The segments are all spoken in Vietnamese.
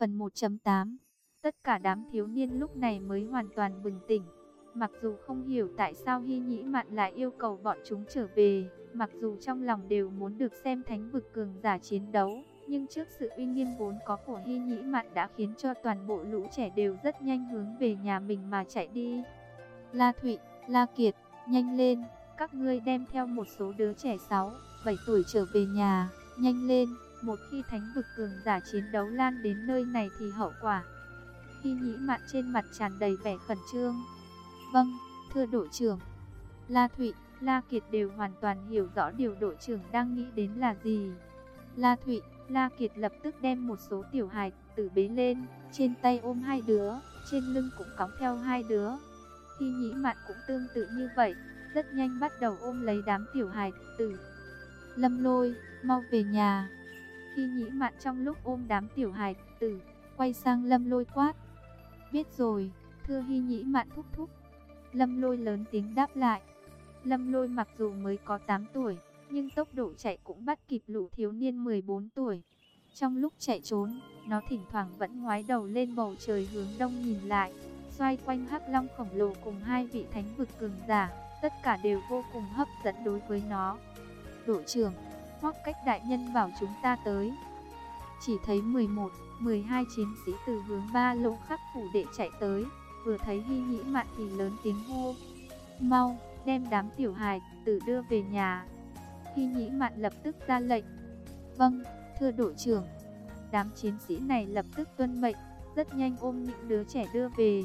Phần 1.8. Tất cả đám thiếu niên lúc này mới hoàn toàn bừng tỉnh. Mặc dù không hiểu tại sao Hy Nhĩ Mạn lại yêu cầu bọn chúng trở về, mặc dù trong lòng đều muốn được xem thánh vực cường giả chiến đấu, nhưng trước sự uy nghiêm vốn có của Hy Nhĩ Mạn đã khiến cho toàn bộ lũ trẻ đều rất nhanh hướng về nhà mình mà chạy đi. La Thụy, La Kiệt, nhanh lên, các ngươi đem theo một số đứa trẻ 6, 7 tuổi trở về nhà, nhanh lên, một khi thánh vực cường giả chiến đấu lan đến nơi này thì hậu quả. Hy Nhĩ Mạn trên mặt tràn đầy vẻ khẩn trương. Vâng, thưa đội trưởng. La Thụy, La Kiệt đều hoàn toàn hiểu rõ điều đội trưởng đang nghĩ đến là gì. La Thụy, La Kiệt lập tức đem một số tiểu hài tử bế lên, trên tay ôm 2 đứa, trên lưng cũng cõng theo 2 đứa. Hy Nhĩ Mạn cũng tương tự như vậy, rất nhanh bắt đầu ôm lấy đám tiểu hài tử. Lâm Lôi, mau về nhà. Hy Nhĩ Mạn trong lúc ôm đám tiểu hài tử, quay sang Lâm Lôi quát. Biết rồi, thưa Hy Nhĩ Mạn thúc thúc. Lâm Lôi lớn tiếng đáp lại. Lâm Lôi mặc dù mới có 8 tuổi, nhưng tốc độ chạy cũng bắt kịp lũ thiếu niên 14 tuổi. Trong lúc chạy trốn, nó thỉnh thoảng vẫn ngoái đầu lên bầu trời hướng đông nhìn lại. Xoay quanh Hắc Long khổng lồ cùng 2 vị thánh vực cường giả, tất cả đều vô cùng hấp dẫn đối với nó. Đội trưởng, Hoắc Cách đại nhân bảo chúng ta tới. Chỉ thấy 11, 12 chiến sĩ từ hướng Ba Lỗ Khắc phủ đệ chạy tới, vừa thấy Hy Nhĩ Mạn thì lớn tiếng hô. Mau, đem đám tiểu hài tử đưa về nhà. Hy Nhĩ Mạn lập tức ra lệnh. Vâng, thưa đội trưởng. Đám chiến sĩ này lập tức tuân mệnh, rất nhanh ôm những đứa trẻ đưa về.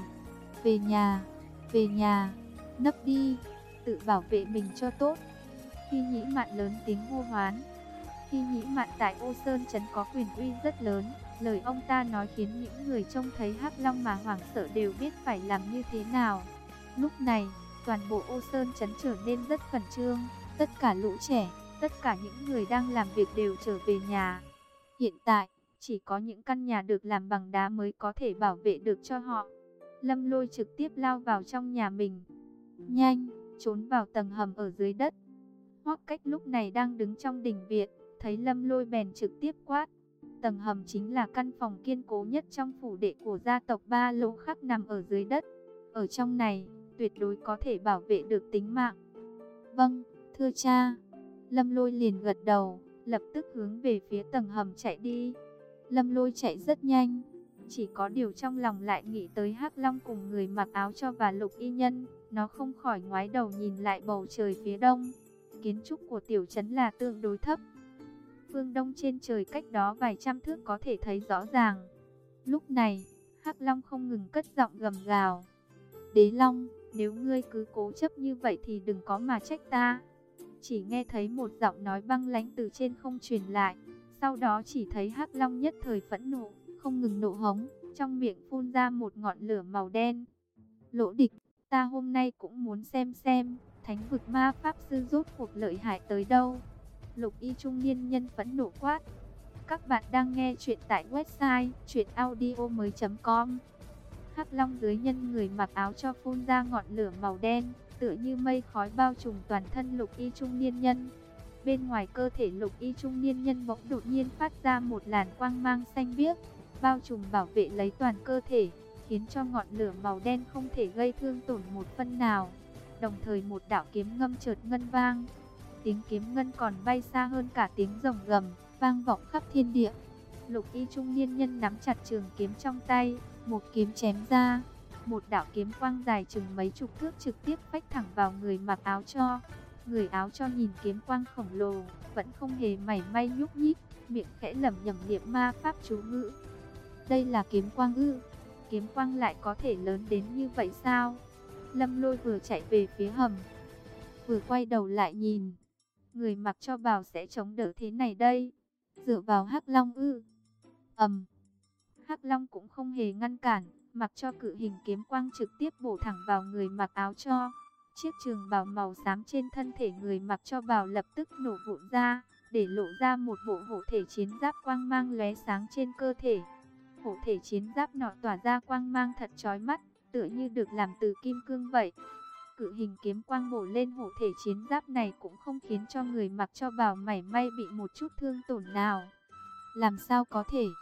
Về nhà, nấp đi, tự bảo vệ mình cho tốt. Hy Nhĩ Mạn lớn tiếng hô hoán. Hy Nhĩ Mạn tại Ô Sơn trấn có quyền uy rất lớn, lời ông ta nói khiến những người trông thấy Hắc Long mà hoảng sợ đều biết phải làm như thế nào. Lúc này, toàn bộ Ô Sơn trấn trở nên rất khẩn trương, tất cả lũ trẻ, tất cả những người đang làm việc đều trở về nhà. Hiện tại, chỉ có những căn nhà được làm bằng đá mới có thể bảo vệ được cho họ. Lâm Lôi trực tiếp lao vào trong nhà mình. Nhanh, trốn vào tầng hầm ở dưới đất. Hoắc Cách lúc này đang đứng trong đình viện, thấy Lâm Lôi bèn trực tiếp quát. Tầng hầm chính là căn phòng kiên cố nhất trong phủ đệ của gia tộc Ba Lỗ Khắc nằm ở dưới đất. Ở trong này, tuyệt đối có thể bảo vệ được tính mạng. Vâng, thưa cha. Lâm Lôi liền gật đầu, lập tức hướng về phía tầng hầm chạy đi. Lâm Lôi chạy rất nhanh, chỉ có điều trong lòng lại nghĩ tới Hắc Long cùng người mặc áo cho và Lục Y Nhân. Nó không khỏi ngoái đầu nhìn lại bầu trời phía đông. Kiến trúc của tiểu trấn là tương đối thấp. Phương đông trên trời cách đó vài trăm thước có thể thấy rõ ràng. Lúc này, Hắc Long không ngừng cất giọng gầm gào. Đế Long, nếu ngươi cứ cố chấp như vậy thì đừng có mà trách ta. Chỉ nghe thấy một giọng nói băng lãnh từ trên không truyền lại. Sau đó chỉ thấy Hắc Long nhất thời phẫn nộ, không ngừng nộ hống, trong miệng phun ra một ngọn lửa màu đen. Lỗ Địch, ta hôm nay cũng muốn xem thánh vực ma pháp sư rốt cuộc lợi hại tới đâu. Lục Y trung niên nhân phẫn nộ quát. Các bạn đang nghe chuyện tại website chuyenaudio.com. Hắc Long dưới nhân người mặc áo cho phun ra ngọn lửa màu đen, tựa như mây khói bao trùm toàn thân Lục Y trung niên nhân. Bên ngoài cơ thể Lục Y trung niên nhân bỗng đột nhiên phát ra một làn quang mang xanh biếc, bao trùm bảo vệ lấy toàn cơ thể, khiến cho ngọn lửa màu đen không thể gây thương tổn một phân nào. Đồng thời một đạo kiếm ngâm chợt ngân vang. Tiếng kiếm ngân còn bay xa hơn cả tiếng rồng gầm, vang vọng khắp thiên địa. Lục Y trung niên nhân nắm chặt trường kiếm trong tay, một kiếm chém ra. Một đạo kiếm quang dài chừng mấy chục thước trực tiếp phách thẳng vào người mặc áo cho. Người áo cho nhìn kiếm quang khổng lồ, vẫn không hề mảy may nhúc nhích, miệng khẽ lẩm nhẩm niệm ma pháp chú ngữ. Đây là kiếm quang ư? Kiếm quang lại có thể lớn đến như vậy sao? Lâm Lôi vừa chạy về phía hầm, vừa quay đầu lại nhìn. Người mặc cho bào sẽ chống đỡ thế này đây? Dựa vào Hắc Long ư? Hắc Long cũng không hề ngăn cản, mặc cho cự hình kiếm quang trực tiếp bổ thẳng vào người mặc áo cho. Chiếc trường bào màu xám trên thân thể người mặc cho bào lập tức nổ vụn ra, để lộ ra một bộ hộ thể chiến giáp quang mang lóe sáng trên cơ thể. Hộ thể chiến giáp nọ tỏa ra quang mang thật chói mắt, tựa như được làm từ kim cương vậy. Cự hình kiếm quang bổ lên hộ thể chiến giáp này cũng không khiến cho người mặc cho bào mảy may bị một chút thương tổn nào. Làm sao có thể?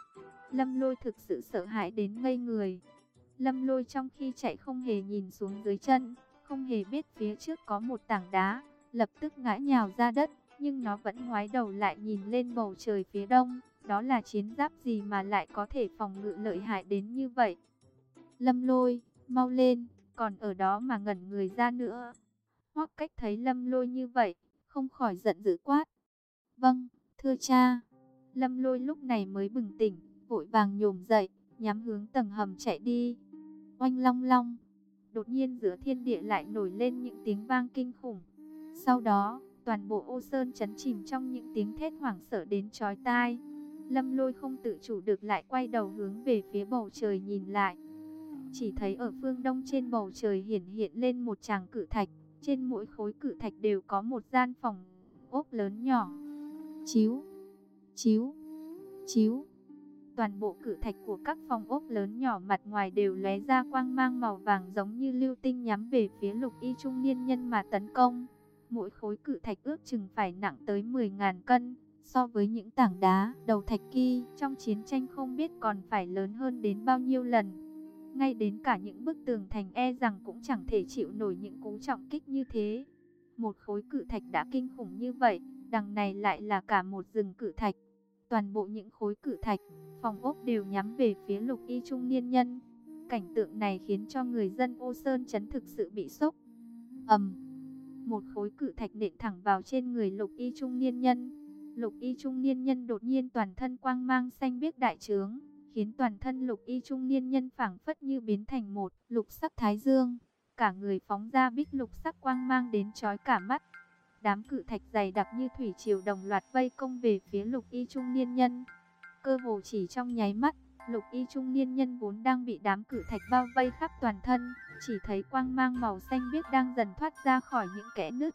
Lâm Lôi thực sự sợ hãi đến ngây người. Lâm Lôi trong khi chạy không hề nhìn xuống dưới chân, không hề biết phía trước có một tảng đá, lập tức ngã nhào ra đất, nhưng nó vẫn ngoái đầu lại nhìn lên bầu trời phía đông. Đó là chiến giáp gì mà lại có thể phòng ngự lợi hại đến như vậy? Lâm Lôi, mau lên, còn ở đó mà ngẩn người ra nữa. Hoắc Cách thấy Lâm Lôi như vậy, không khỏi giận dữ quát. Vâng, thưa cha. Lâm Lôi lúc này mới bừng tỉnh, vội vàng nhổm dậy, nhắm hướng tầng hầm chạy đi. Oanh long long, đột nhiên giữa thiên địa lại nổi lên những tiếng vang kinh khủng. Sau đó, toàn bộ Ô Sơn trấn chìm trong những tiếng thét hoảng sợ đến chói tai. Lâm Lôi không tự chủ được lại quay đầu hướng về phía bầu trời nhìn lại. Chỉ thấy ở phương đông trên bầu trời hiển hiện lên một tràng cự thạch. Trên mỗi khối cự thạch đều có một gian phòng ốc lớn nhỏ. Chíu, chíu, chíu. Toàn bộ cự thạch của các phòng ốc lớn nhỏ mặt ngoài đều lóe ra quang mang màu vàng giống như lưu tinh nhắm về phía Lục Y trung niên nhân mà tấn công. Mỗi khối cự thạch ước chừng phải nặng tới 10.000 cân. So với những tảng đá, đầu thạch kia trong chiến tranh không biết còn phải lớn hơn đến bao nhiêu lần. Ngay đến cả những bức tường thành e rằng cũng chẳng thể chịu nổi những cú trọng kích như thế. Một khối cự thạch đã kinh khủng như vậy, đằng này lại là cả một rừng cự thạch. Toàn bộ những khối cự thạch, phòng ốc đều nhắm về phía Lục Y trung niên nhân. Cảnh tượng này khiến cho người dân Ô Sơn trấn thực sự bị sốc. Một khối cự thạch nện thẳng vào trên người Lục Y trung niên nhân. Lục Y trung niên nhân đột nhiên toàn thân quang mang xanh biếc đại trướng, khiến toàn thân Lục Y trung niên nhân phảng phất như biến thành một lục sắc thái dương, cả người phóng ra bích lục sắc quang mang đến chói cả mắt. Đám cự thạch dày đặc như thủy triều đồng loạt vây công về phía Lục Y trung niên nhân. Cơ hồ chỉ trong nháy mắt, Lục Y trung niên nhân vốn đang bị đám cự thạch bao vây khắp toàn thân, chỉ thấy quang mang màu xanh biếc đang dần thoát ra khỏi những kẽ nứt.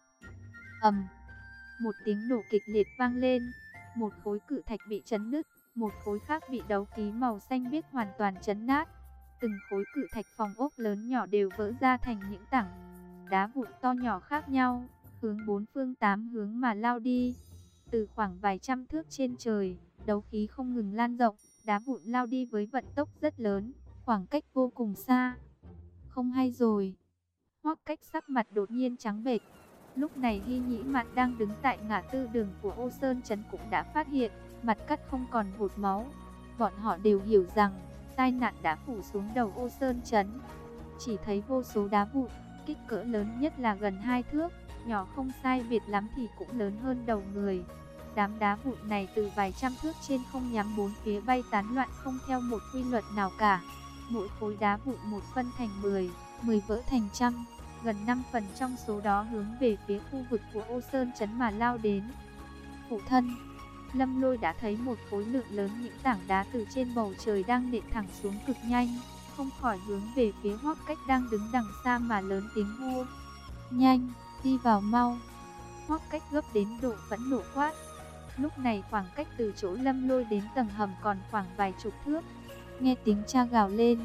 Một tiếng nổ kịch liệt vang lên, một khối cự thạch bị chấn nứt, một khối khác bị đấu khí màu xanh biếc hoàn toàn chấn nát. Từng khối cự thạch phòng ốc lớn nhỏ đều vỡ ra thành những tảng đá vụn to nhỏ khác nhau, hướng bốn phương tám hướng mà lao đi. Từ khoảng vài trăm thước trên trời, đấu khí không ngừng lan rộng, đá vụn lao đi với vận tốc rất lớn, khoảng cách vô cùng xa. Không hay rồi. Hoắc Cách sắc mặt đột nhiên trắng bệch. Lúc này Hy Nhĩ Mạn đang đứng tại ngã tư đường của Ô Sơn trấn cũng đã phát hiện, mặt cắt không còn vụt máu. Bọn họ đều hiểu rằng tai nạn đã phủ xuống đầu Ô Sơn trấn. Chỉ thấy vô số đá vụn, kích cỡ lớn nhất là gần 2 thước, nhỏ không sai biệt lắm thì cũng lớn hơn đầu người. Đám đá vụn này từ vài trăm thước trên không nhắm bốn phía bay tán loạn không theo một quy luật nào cả. Mỗi khối đá vụn một phân thành 10, 10 vỡ thành trăm. Gần 5 phần trong số đó hướng về phía khu vực của Ô Sơn trấn mà lao đến. Phụ thân, Lâm Lôi đã thấy một khối lượng lớn những tảng đá từ trên bầu trời đang nện thẳng xuống cực nhanh, không khỏi hướng về phía Hoắc Cách đang đứng đằng xa mà lớn tiếng hô. Nhanh, đi vào mau. Hoắc Cách gấp đến độ phẫn nộ quát. Lúc này khoảng cách từ chỗ Lâm Lôi đến tầng hầm còn khoảng vài chục thước. Nghe tiếng cha gào lên,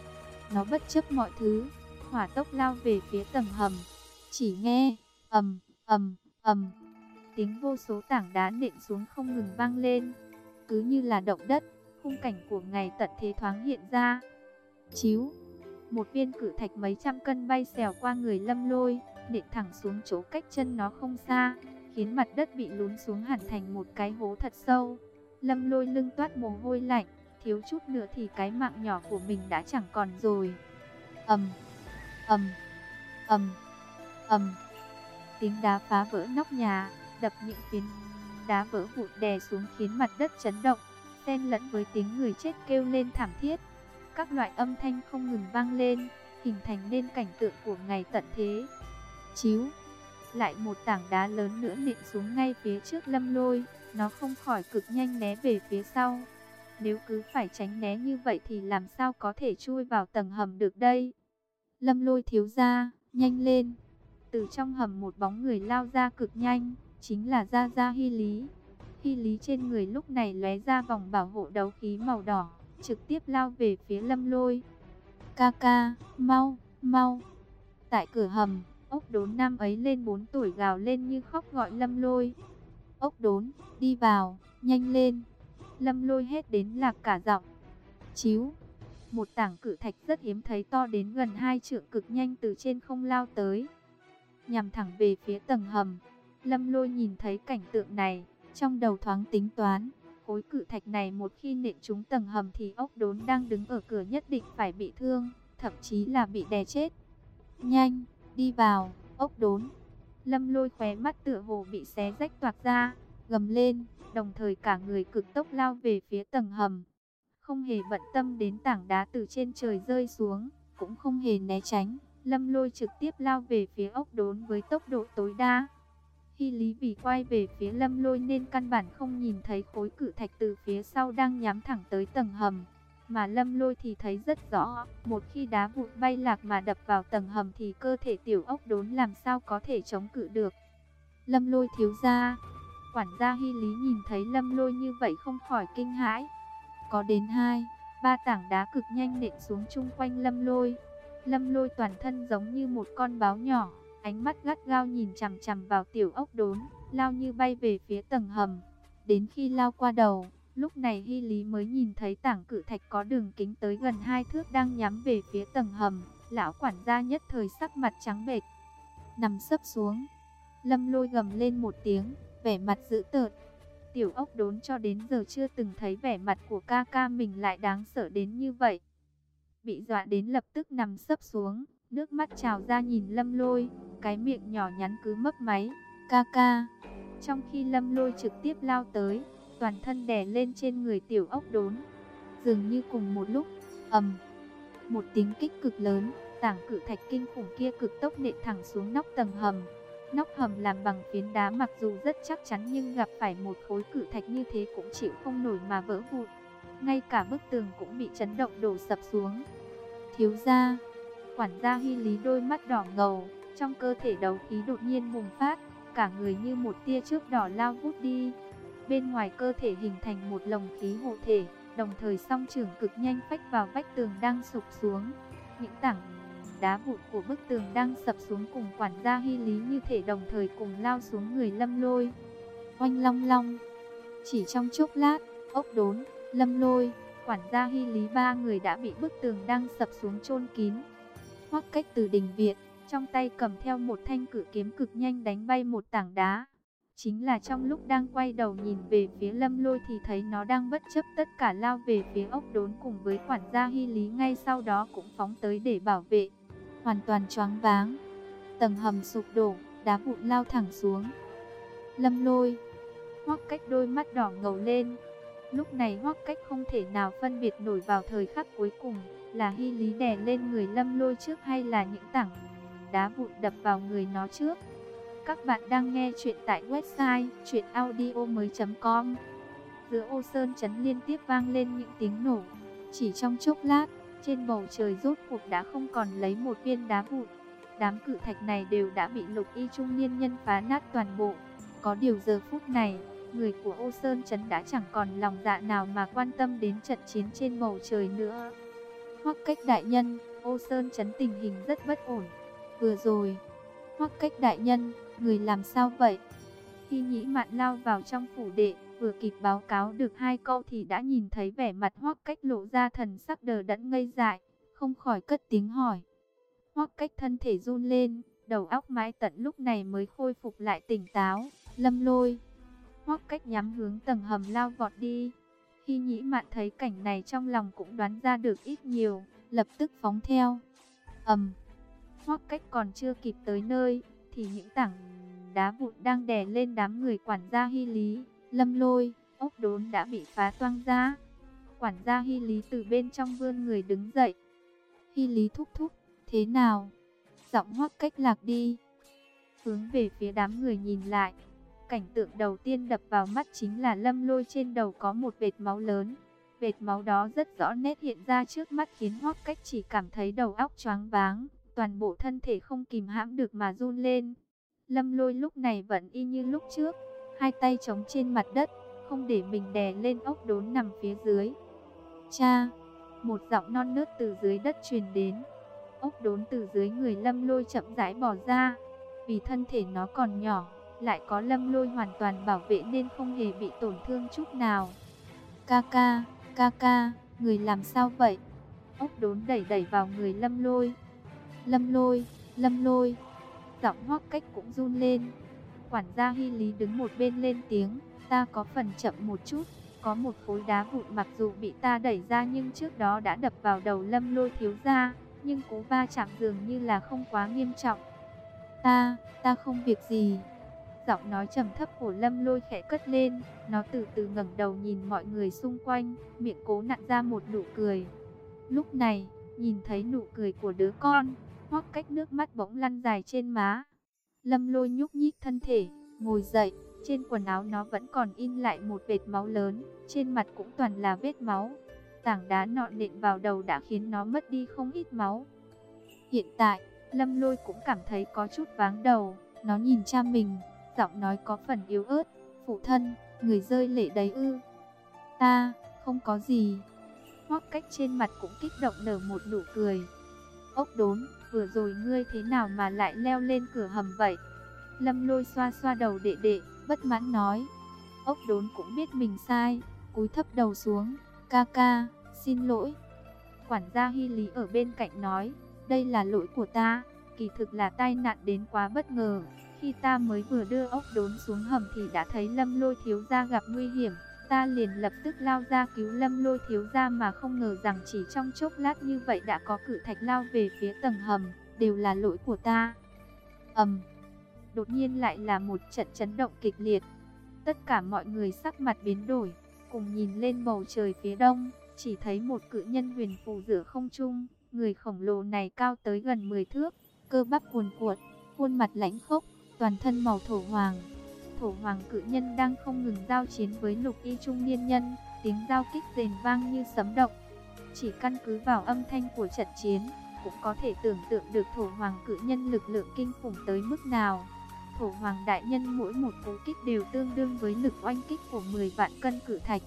nó bất chấp mọi thứ, hỏa tốc lao về phía tầng hầm. Chỉ nghe ầm ầm ầm, tiếng vô số tảng đá nện xuống không ngừng vang lên, cứ như là động đất. Khung cảnh của ngày tận thế thoáng hiện ra. Chíu, một viên cự thạch mấy trăm cân bay xèo qua người Lâm Lôi, nện thẳng xuống chỗ cách chân nó không xa, khiến mặt đất bị lún xuống hẳn thành một cái hố thật sâu. Lâm Lôi lưng toát mồ hôi lạnh, thiếu chút nữa thì cái mạng nhỏ của mình đã chẳng còn rồi. ầm ầm ầm ầm, tiếng đá phá vỡ nóc nhà, đập những phiến đá vỡ vụn đè xuống khiến mặt đất chấn động, xen lẫn với tiếng người chết kêu lên thảm thiết. Các loại âm thanh không ngừng vang lên, hình thành nên cảnh tượng của ngày tận thế. Chíu, lại một tảng đá lớn nữa nện xuống ngay phía trước Lâm Lôi, nó không khỏi cực nhanh né về phía sau. Nếu cứ phải tránh né như vậy thì làm sao có thể chui vào tầng hầm được đây? Lâm Lôi thiếu gia, nhanh lên. Từ trong hầm một bóng người lao ra cực nhanh, chính là Gia Gia Hy Lý. Hy Lý trên người lúc này lóe ra vòng bảo hộ đấu khí màu đỏ, trực tiếp lao về phía Lâm Lôi. Ca ca, mau, mau. Tại cửa hầm, Ốc Đốn năm ấy lên 4 tuổi gào lên như khóc gọi Lâm Lôi. Ốc Đốn, đi vào, nhanh lên. Lâm Lôi hét đến lạc cả giọng. Chíu, một tảng cự thạch rất hiếm thấy to đến gần 2 trượng cực nhanh từ trên không lao tới, nhằm thẳng về phía tầng hầm. Lâm Lôi nhìn thấy cảnh tượng này, trong đầu thoáng tính toán, khối cự thạch này một khi nện trúng tầng hầm thì ốc đốn đang đứng ở cửa nhất định phải bị thương, thậm chí là bị đè chết. Nhanh, đi vào, ốc đốn. Lâm Lôi khóe mắt tựa hồ bị xé rách toạc ra, gầm lên, đồng thời cả người cực tốc lao về phía tầng hầm. Không hề bận tâm đến tảng đá từ trên trời rơi xuống, cũng không hề né tránh, Lâm Lôi trực tiếp lao về phía ốc đốn với tốc độ tối đa. Hy Lý vì quay về phía Lâm Lôi nên căn bản không nhìn thấy khối cự thạch từ phía sau đang nhắm thẳng tới tầng hầm. Mà Lâm Lôi thì thấy rất rõ, một khi đá vụn bay lạc mà đập vào tầng hầm thì cơ thể tiểu ốc đốn làm sao có thể chống cự được. Lâm Lôi thiếu gia. Quản gia Hy Lý nhìn thấy Lâm Lôi như vậy không khỏi kinh hãi. Có đến 2-3 tảng đá cực nhanh nện xuống chung quanh Lâm Lôi. Lâm Lôi toàn thân giống như một con báo nhỏ, ánh mắt gắt gao nhìn chằm chằm vào tiểu ốc đốn, lao như bay về phía tầng hầm. Đến khi lao qua đầu, lúc này Hy Lý mới nhìn thấy tảng cự thạch có đường kính tới gần 2 thước đang nhắm về phía tầng hầm. Lão quản gia nhất thời sắc mặt trắng bệch, nằm sấp xuống. Lâm Lôi gầm lên một tiếng, vẻ mặt dữ tợn. Tiểu ốc đốn cho đến giờ chưa từng thấy vẻ mặt của ca ca mình lại đáng sợ đến như vậy. Bị dọa đến lập tức nằm sấp xuống, nước mắt trào ra nhìn Lâm Lôi, cái miệng nhỏ nhắn cứ mấp máy, ca ca. Trong khi Lâm Lôi trực tiếp lao tới, toàn thân đè lên trên người tiểu ốc đốn. Dường như cùng một lúc, ầm, một tiếng kích cực lớn, tảng cự thạch kinh khủng kia cực tốc nện thẳng xuống nóc tầng hầm. Nóc hầm làm bằng phiến đá mặc dù rất chắc chắn nhưng gặp phải một khối cự thạch như thế cũng chịu không nổi mà vỡ vụn. Ngay cả bức tường cũng bị chấn động đổ sập xuống. Thiếu gia, quản gia Hy Lý đôi mắt đỏ ngầu, trong cơ thể đấu khí đột nhiên bùng phát, cả người như một tia chớp đỏ lao vút đi. Bên ngoài cơ thể hình thành một lồng khí hộ thể, đồng thời song chưởng cực nhanh phách vào vách tường đang sụp xuống. Những tảng đá vụn của bức tường đang sập xuống cùng quản gia Hy Lý như thể đồng thời cùng lao xuống người Lâm Lôi. Oanh long long, chỉ trong chốc lát, ốc đốn, Lâm Lôi, quản gia Hy Lý ba người đã bị bức tường đang sập xuống chôn kín. Hoắc Cách từ đình viện, trong tay cầm theo một thanh cự kiếm cực nhanh đánh bay một tảng đá. Chính là trong lúc đang quay đầu nhìn về phía Lâm Lôi thì thấy nó đang bất chấp tất cả lao về phía ốc đốn cùng với quản gia Hy Lý ngay sau đó cũng phóng tới để bảo vệ. Hoàn toàn choáng váng, tầng hầm sụp đổ, đá vụn lao thẳng xuống. Lâm Lôi, Hoắc Cách đôi mắt đỏ ngầu lên. Lúc này Hoắc Cách không thể nào phân biệt nổi vào thời khắc cuối cùng là Hy Lý đè lên người Lâm Lôi trước hay là những tảng đá vụn đập vào người nó trước. Các bạn đang nghe chuyện tại website chuyenaudio.com. Giữa Ô Sơn trấn liên tiếp vang lên những tiếng nổ. Chỉ trong chốc lát, trên bầu trời rốt cuộc đã không còn lấy một viên đá vụn. Đám cự thạch này đều đã bị Lục Y trung niên nhân phá nát toàn bộ. Có điều giờ phút này, người của Ô Sơn trấn đã chẳng còn lòng dạ nào mà quan tâm đến trận chiến trên bầu trời nữa. Hoắc Cách đại nhân, Ô Sơn trấn tình hình rất bất ổn. Vừa rồi, Hoắc Cách đại nhân, người làm sao vậy? Khi Nhĩ Mạn lao vào trong phủ đệ, vừa kịp báo cáo được 2 câu thì đã nhìn thấy vẻ mặt Hoắc Cách lộ ra thần sắc đờ đẫn ngây dại, không khỏi cất tiếng hỏi. Hoắc Cách thân thể run lên, đầu óc mãi tận lúc này mới khôi phục lại tỉnh táo. Lâm Lôi. Hoắc Cách nhắm hướng tầng hầm lao vọt đi. Khi Nhĩ Mạn thấy cảnh này trong lòng cũng đoán ra được ít nhiều, lập tức phóng theo. Hoắc Cách còn chưa kịp tới nơi thì những tảng đá vụn đang đè lên đám người quản gia Hy Lý, Lâm Lôi, ốc đốn đã bị phá toang ra. Quản gia Hy Lý từ bên trong vươn người đứng dậy. Hy Lý thúc thúc, thế nào? Giọng Hoắc Cách lạc đi. Hướng về phía đám người nhìn lại, cảnh tượng đầu tiên đập vào mắt chính là Lâm Lôi trên đầu có một vệt máu lớn. Vệt máu đó rất rõ nét hiện ra trước mắt khiến Hoắc Cách chỉ cảm thấy đầu óc choáng váng, toàn bộ thân thể không kìm hãm được mà run lên. Lâm Lôi lúc này vẫn y như lúc trước, hai tay chống trên mặt đất, không để mình đè lên ốc đốn nằm phía dưới. Cha! Một giọng non nớt từ dưới đất truyền đến. Ốc đốn từ dưới người Lâm Lôi chậm rãi bò ra. Vì thân thể nó còn nhỏ, lại có Lâm Lôi hoàn toàn bảo vệ nên không hề bị tổn thương chút nào. Ca ca, ca ca, Người làm sao vậy? Ốc Đốn đẩy đẩy vào người Lâm Lôi. Lâm Lôi, Lâm Lôi. Giọng Hoắc Cách cũng run lên. Quản gia Hy Lý đứng một bên lên tiếng, ta có phần chậm một chút, có một khối đá vụn mặc dù bị ta đẩy ra nhưng trước đó đã đập vào đầu Lâm Lôi thiếu gia, nhưng cú va chạm dường như là không quá nghiêm trọng. Ta không việc gì. Giọng nói trầm thấp của Lâm Lôi khẽ cất lên, nó từ từ ngẩng đầu nhìn mọi người xung quanh, miệng cố nặn ra một nụ cười. Lúc này, nhìn thấy nụ cười của đứa con, Hoắc Cách nước mắt bỗng lăn dài trên má. Lâm Lôi nhúc nhích thân thể, ngồi dậy, trên quần áo nó vẫn còn in lại một vệt máu lớn, trên mặt cũng toàn là vết máu. Tảng đá nọn nện vào đầu đã khiến nó mất đi không ít máu. Hiện tại, Lâm Lôi cũng cảm thấy có chút váng đầu, nó nhìn cha mình, giọng nói có phần yếu ớt, phụ thân, người rơi lệ đấy ư? Ta, không có gì. Hoắc Cách trên mặt cũng kích động nở một nụ cười. Ốc Đốn, vừa rồi ngươi thế nào mà lại leo lên cửa hầm vậy? Lâm Lôi xoa xoa đầu đệ đệ, bất mãn nói. Ốc Đốn cũng biết mình sai, cúi thấp đầu xuống, ca ca, xin lỗi. Quản gia Hy Lý ở bên cạnh nói, đây là lỗi của ta, kỳ thực là tai nạn đến quá bất ngờ. Khi ta mới vừa đưa Ốc Đốn xuống hầm thì đã thấy Lâm Lôi thiếu gia gặp nguy hiểm. Ta liền lập tức lao ra cứu Lâm Lôi thiếu gia mà không ngờ rằng chỉ trong chốc lát như vậy đã có cự thạch lao về phía tầng hầm, đều là lỗi của ta. Đột nhiên lại là một trận chấn động kịch liệt. Tất cả mọi người sắc mặt biến đổi, cùng nhìn lên bầu trời phía đông, chỉ thấy một cự nhân huyền phù giữa không trung, người khổng lồ này cao tới gần 10 thước, cơ bắp cuồn cuộn, khuôn mặt lãnh khốc, toàn thân màu thổ hoàng. Thổ hoàng cự nhân đang không ngừng giao chiến với lục y trung niên nhân, tiếng giao kích rền vang như sấm động. Chỉ căn cứ vào âm thanh của trận chiến, cũng có thể tưởng tượng được thổ hoàng cự nhân lực lượng kinh khủng tới mức nào. Thổ hoàng đại nhân mỗi một cú kích đều tương đương với lực oanh kích của 10 vạn cân cự thạch.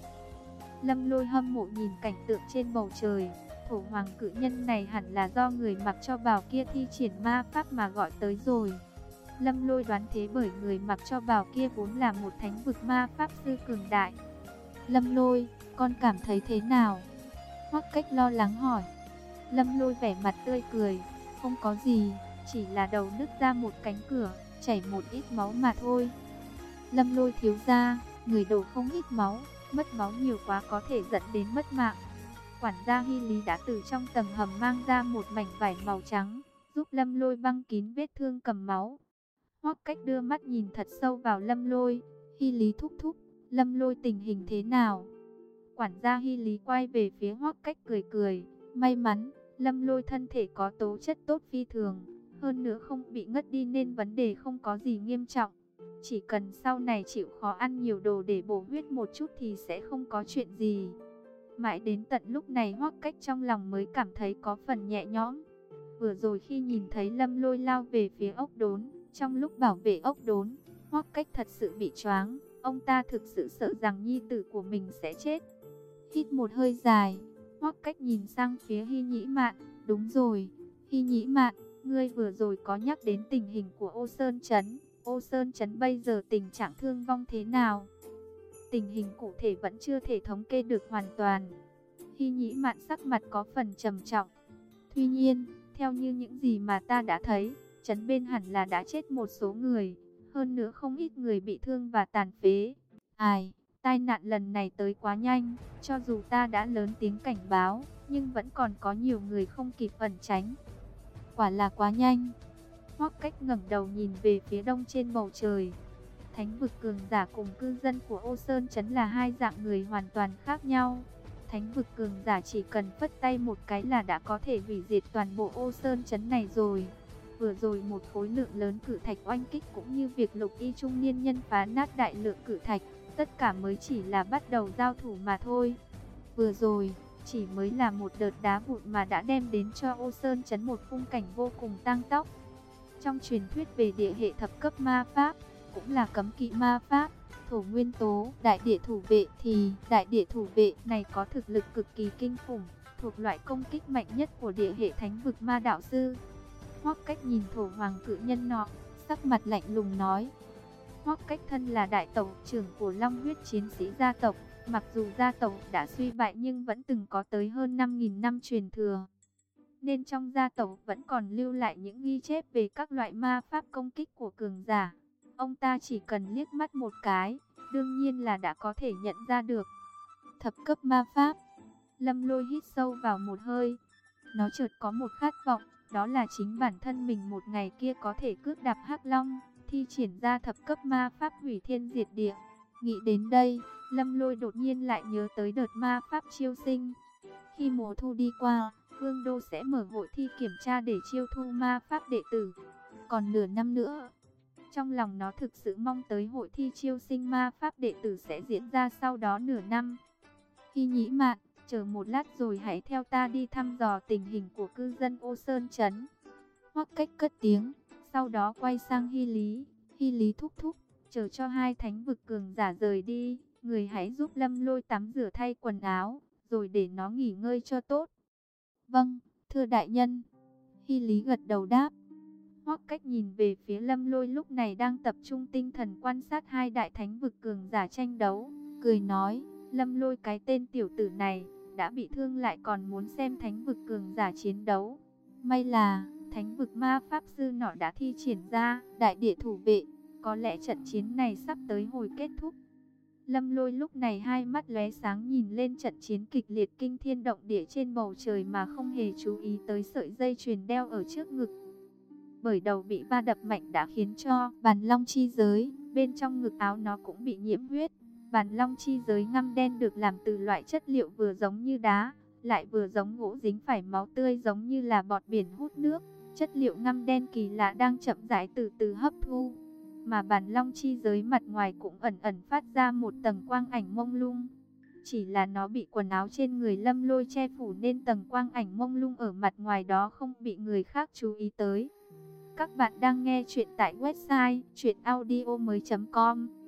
Lâm Lôi hâm mộ nhìn cảnh tượng trên bầu trời. Thổ hoàng cự nhân này hẳn là do người mặc cho bào kia thi triển ma pháp mà gọi tới rồi. Lâm Lôi đoán thế bởi người mặc cho bào kia vốn là một thánh vực ma pháp sư cường đại. Lâm Lôi, con cảm thấy thế nào? Hoắc Cách lo lắng hỏi. Lâm Lôi vẻ mặt tươi cười, không có gì, chỉ là đầu nứt ra một cánh cửa, chảy một ít máu mà thôi. Lâm Lôi thiếu gia, người đổ không ít máu, mất máu nhiều quá có thể dẫn đến mất mạng. Quản gia Hy Lý đã từ trong tầng hầm mang ra một mảnh vải màu trắng, giúp Lâm Lôi băng kín vết thương cầm máu. Hoắc Cách đưa mắt nhìn thật sâu vào Lâm Lôi. Hy Lý thúc thúc, Lâm Lôi tình hình thế nào? Quản gia Hy Lý quay về phía Hoắc Cách cười cười. May mắn, Lâm Lôi thân thể có tố chất tốt phi thường, hơn nữa không bị ngất đi nên vấn đề không có gì nghiêm trọng. Chỉ cần sau này chịu khó ăn nhiều đồ để bổ huyết một chút thì sẽ không có chuyện gì. Mãi đến tận lúc này Hoắc Cách trong lòng mới cảm thấy có phần nhẹ nhõm. Vừa rồi khi nhìn thấy Lâm Lôi lao về phía Ốc Đốn, trong lúc bảo vệ Ốc Đốn, Hoắc Cách thật sự bị choáng. Ông ta thực sự sợ rằng nhi tử của mình sẽ chết. Hít một hơi dài, Hoắc Cách nhìn sang phía Hy Nhĩ Mạn. Đúng rồi, Hy Nhĩ Mạn, ngươi vừa rồi có nhắc đến tình hình của Ô Sơn Trấn. Ô Sơn Trấn bây giờ tình trạng thương vong thế nào? Tình hình cụ thể vẫn chưa thể thống kê được hoàn toàn. Hy Nhĩ Mạn sắc mặt có phần trầm trọng. Tuy nhiên, theo như những gì mà ta đã thấy, trấn bên hẳn là đã chết một số người, hơn nữa không ít người bị thương và tàn phế. Ai, tai nạn lần này tới quá nhanh, cho dù ta đã lớn tiếng cảnh báo, nhưng vẫn còn có nhiều người không kịp ẩn tránh. Quả là quá nhanh. Hoắc Cách ngẩng đầu nhìn về phía đông trên bầu trời. Thánh vực cường giả cùng cư dân của Ô Sơn Trấn là hai dạng người hoàn toàn khác nhau. Thánh vực cường giả chỉ cần phất tay một cái là đã có thể hủy diệt toàn bộ Ô Sơn Trấn này rồi. Vừa rồi một khối lượng lớn cự thạch oanh kích cũng như việc lục y trung niên nhân phá nát đại lượng cự thạch, tất cả mới chỉ là bắt đầu giao thủ mà thôi. Vừa rồi, chỉ mới là một đợt đá vụn mà đã đem đến cho Ô Sơn Trấn một khung cảnh vô cùng tang tóc. Trong truyền thuyết về địa hệ thập cấp ma pháp, cũng là cấm kỵ ma pháp, thổ nguyên tố, đại địa thủ vệ thì đại địa thủ vệ này có thực lực cực kỳ kinh khủng, thuộc loại công kích mạnh nhất của địa hệ thánh vực ma đạo sư. Hoắc Cách nhìn thổ hoàng cự nhân nọ, sắc mặt lạnh lùng nói. Hoắc Cách thân là đại tộc trưởng của Long huyết chiến sĩ gia tộc, Mặc dù gia tộc đã suy bại nhưng vẫn từng có tới hơn 5.000 năm truyền thừa, nên trong gia tộc vẫn còn lưu lại những ghi chép về các loại ma pháp công kích của cường giả. Ông ta chỉ cần liếc mắt một cái, đương nhiên là đã có thể nhận ra được. Thập cấp ma pháp. Lâm Lôi hít sâu vào một hơi. Nó chợt có một khát vọng, đó là chính bản thân mình một ngày kia có thể cước đạp Hắc Long, thi triển ra thập cấp ma pháp hủy thiên diệt địa. Nghĩ đến đây, Lâm Lôi đột nhiên lại nhớ tới đợt ma pháp chiêu sinh. Khi mùa thu đi qua, Vương Đô sẽ mở hội thi kiểm tra để chiêu thu ma pháp đệ tử. Còn nửa năm nữa, trong lòng nó thực sự mong tới hội thi chiêu sinh ma pháp đệ tử sẽ diễn ra sau đó nửa năm. Hy Nhĩ Mạn, chờ một lát rồi hãy theo ta đi thăm dò tình hình của cư dân Ô Sơn Trấn. Hoắc Cách cất tiếng, sau đó quay sang Hy Lý. Hy Lý thúc thúc, chờ cho hai thánh vực cường giả rời đi, người hãy giúp Lâm Lôi tắm rửa thay quần áo, rồi để nó nghỉ ngơi cho tốt. Vâng, thưa đại nhân. Hy Lý gật đầu đáp. Hoắc Cách nhìn về phía Lâm Lôi lúc này đang tập trung tinh thần quan sát hai đại thánh vực cường giả tranh đấu, cười nói, Lâm Lôi cái tên tiểu tử này, đã bị thương lại còn muốn xem thánh vực cường giả chiến đấu. May là, thánh vực ma pháp sư nọ đã thi triển ra, đại địa thủ vệ, có lẽ trận chiến này sắp tới hồi kết thúc. Lâm Lôi lúc này hai mắt lóe sáng nhìn lên trận chiến kịch liệt kinh thiên động địa trên bầu trời mà không hề chú ý tới sợi dây chuyền đeo ở trước ngực. Bởi đầu bị va đập mạnh đã khiến cho bàn long chi giới, bên trong ngực áo nó cũng bị nhiễm huyết. Bàn long chi giới ngăm đen được làm từ loại chất liệu vừa giống như đá, lại vừa giống gỗ dính phải máu tươi giống như là bọt biển hút nước. Chất liệu ngăm đen kỳ lạ đang chậm rãi từ từ hấp thu. Mà bàn long chi giới mặt ngoài cũng ẩn ẩn phát ra một tầng quang ảnh mông lung. Chỉ là nó bị quần áo trên người Lâm Lôi che phủ nên tầng quang ảnh mông lung ở mặt ngoài đó không bị người khác chú ý tới. Các bạn đang nghe chuyện tại website chuyenaudio.com.